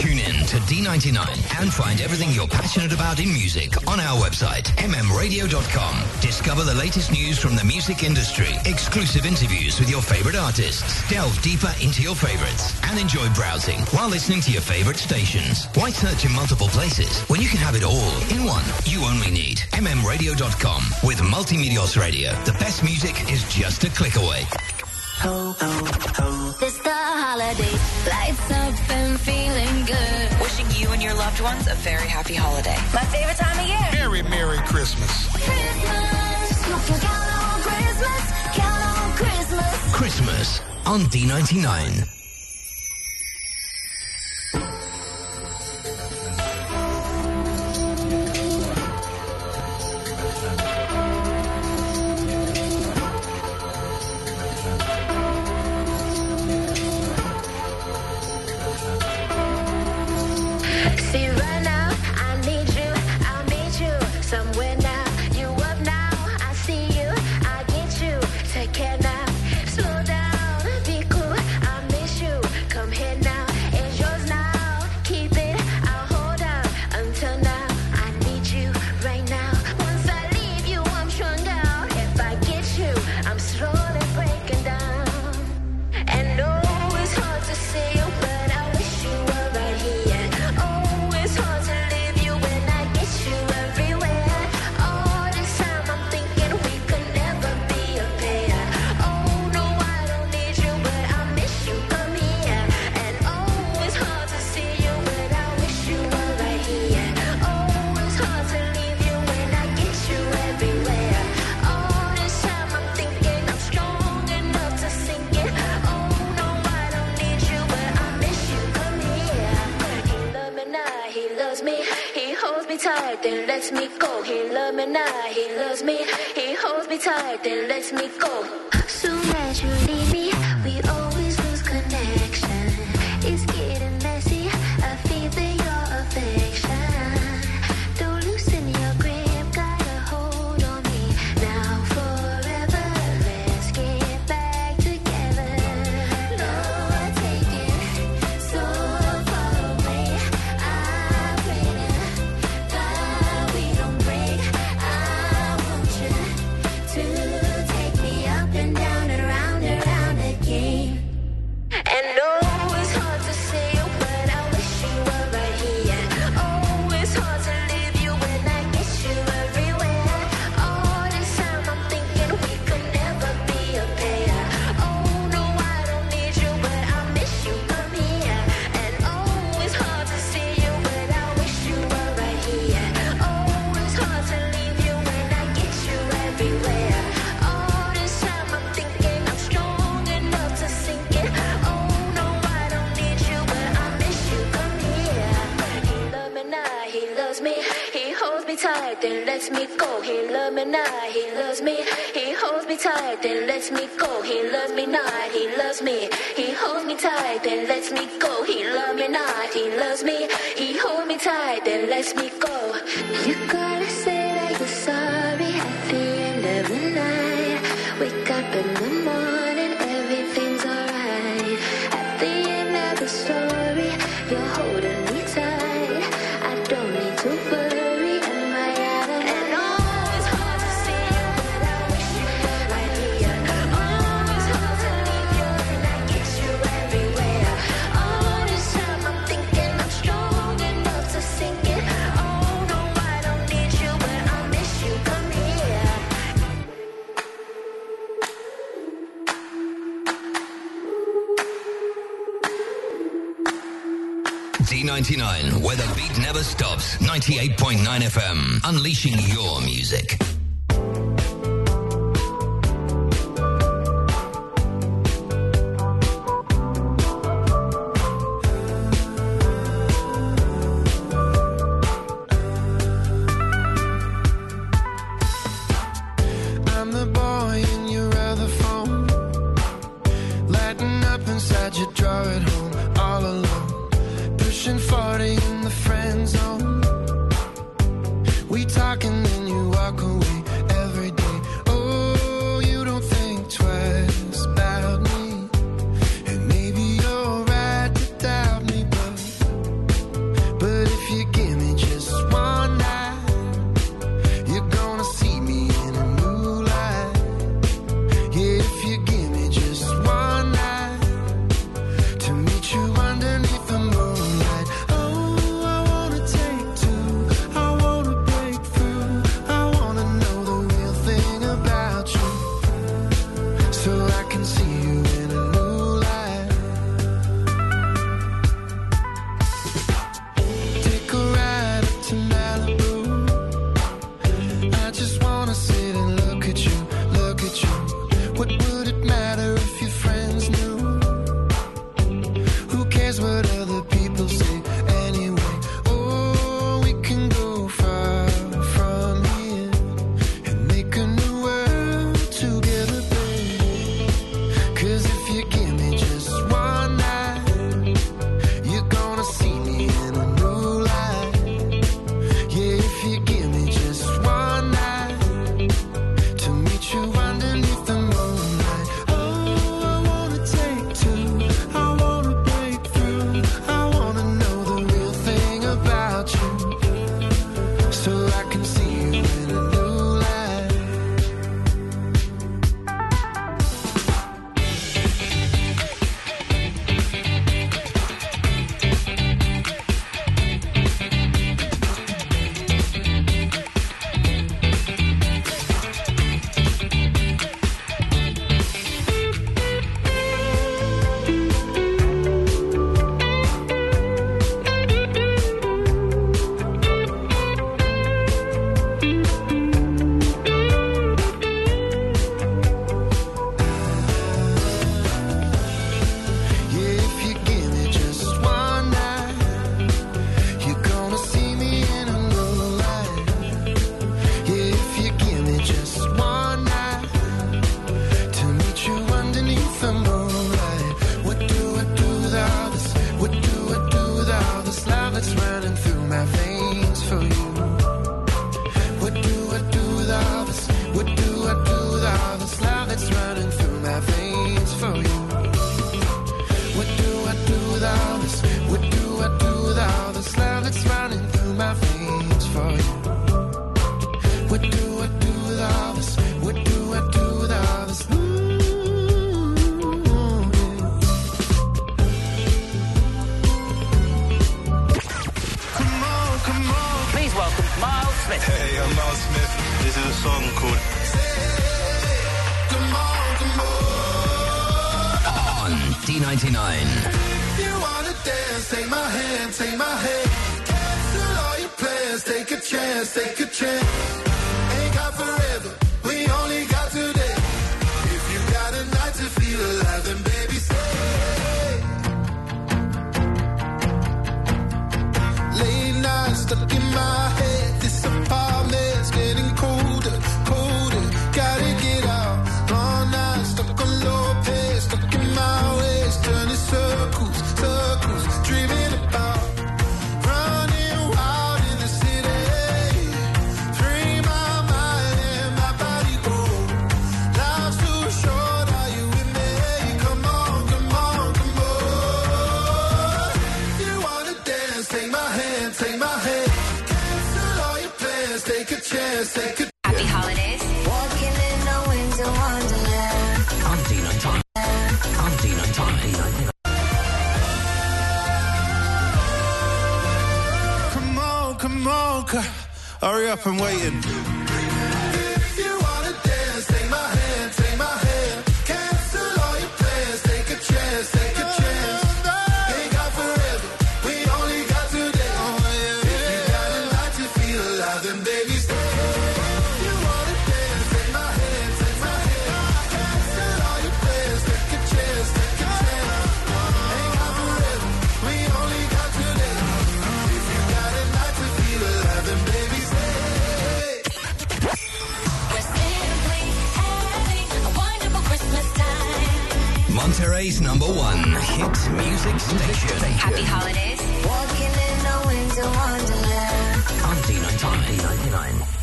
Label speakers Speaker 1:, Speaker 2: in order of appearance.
Speaker 1: Tune in to D99 and find everything you're passionate about in music on our website, mmradio.com. Discover the latest news from the music industry, exclusive interviews with your favorite artists, delve deeper into your favorites, and enjoy browsing while listening to your favorite stations. Why search in multiple places when you can have it all in one? You only need mmradio.com. With Multimedios Radio, the best music is just a click away.
Speaker 2: Ho, ho, ho. It's the holidays. Lights up and feeling good.
Speaker 3: Wishing you and your loved ones a very happy holiday.
Speaker 2: My favorite time of year.
Speaker 4: Merry, Merry Christmas.
Speaker 2: Christmas. You can count on Christmas. Count on Christmas.
Speaker 1: Christmas on D99.
Speaker 2: See, right now, I need you, I'll meet you somewhere now. You up now, I see you, I get you. Take care now, slow down, be cool, I miss you. Come here now, it's yours now. Keep it, I'll hold out until now. I need you right now. Once I leave you, I'm strung out. If I get you, I'm slowly breaking down. And no, it's hard to see you, but I wish you were right here. Oh, it's hard to leave you when I get you everywhere. All this time I'm thinking we could never be a pair. Oh, no, I don't need you, but I miss you. Come here. And oh, it's hard to see you, but I wish you were right here. Oh, it's hard to leave you when I get you everywhere. All this time I'm thinking I'm strong enough to sink it. Oh, no, I don't need you, but I miss you. Come here. He loves me now, he loves me. He holds me tight, then lets me go. He loves me now, he loves me. He holds me tight, then lets me go. Soon as you leave me, we always lose connection. It's getting messy, I feel your affection. Don't loosen your grip, got a hold on me. Now forever, let's get back together. Lord, take it so far away. I pray to God we don't break. I want you to take me up and down and around again. And oh, it's hard to see you, but I wish you were right here. Oh, it's hard to leave you when I get you everywhere. All this time I'm thinking we could never be a pair. Oh, no, I don't need you, but I miss you. Come here. And oh, it's hard to see you, but I wish you were right here. Oh, it's hard to leave you when I get you everywhere. All this time I'm thinking I'm strong enough to sink it. Oh, no, I don't need you, but I miss you. Come here. He loves me now, he loves me. He holds me tight, then lets me go. He loves me now, he loves me. He holds me tight, then lets me go. He loves me not, he loves me. He holds me tight, then lets me go. He loves me not, he loves me. He holds me tight, then lets me go. You gotta say that you're sorry at the end of the night. Wake up in the morning, everything's alright. At the end of the story, you're holding me tight. I don't need to worry, am I out of and oh, it's hard to see you, but I wish you were right here. Oh, it's hard to leave you and I get you everywhere. All this time I'm thinking I'm strong enough to sink it. Oh, no, I don't need you, but I miss you. Come here.
Speaker 1: D99, where the beat never stops. 98.9 FM, unleashing your music.
Speaker 5: I'm the boy in your other phone, lighting up inside your drawer at home, all alone, pushing 40 in the friend zone. We talk and then you walk away every day. Oh, you don't think twice about me, and maybe you're right to doubt me, but that's running through my veins for you. What do I do with all this? What do I do with all this love that's running through my veins for you? What do I do with all this? What do I do with all this love that's running through my veins for you? What do I do with all this? What do I do with all this? Come on, come on.
Speaker 4: Please welcome Miles Smith.
Speaker 6: Hey, I'm Miles Smith. This is a song called
Speaker 5: Come on, come on.
Speaker 1: On D99.
Speaker 5: You wanna dance, take my hand, take my hand. Cancel all your plans, take a chance, take a chance. Ain't got forever, we only got today. If you got a night to feel alive, then baby stay. Late nights stuck in my head, this apartment's getting colder, colder. Gotta get out, long nights stuck on low pace, stuck in my ways, turning circles, circles, dreaming about running wild in the city. Free my mind and my body go. Life's too short, are you with me? Come on, come on, come on. You wanna dance, take my hand, take my hand. Cancel all your plans, take a chance, take a
Speaker 3: Happy holidays.
Speaker 2: Walking in a winter wonderland.
Speaker 1: On D99. On D99.
Speaker 5: Come on, come on, hurry up, I'm waiting. If you wanna dance, take my hand, take my hand. Cancel all your plans, take a chance, take a chance. Ain't got forever, we only got today. If you got a night to feel alive, then baby stay. If you wanna dance, take my hand, take my hand. Cancel all your plans, take a chance, take a chance. Ain't got forever, we only got today. If you got a night to feel alive, then baby stay.
Speaker 2: We're simply having a wonderful Christmas time.
Speaker 1: Monterey's #1 hit music station.
Speaker 3: Happy holidays.
Speaker 2: Walking in a winter wonderland.
Speaker 1: On D99.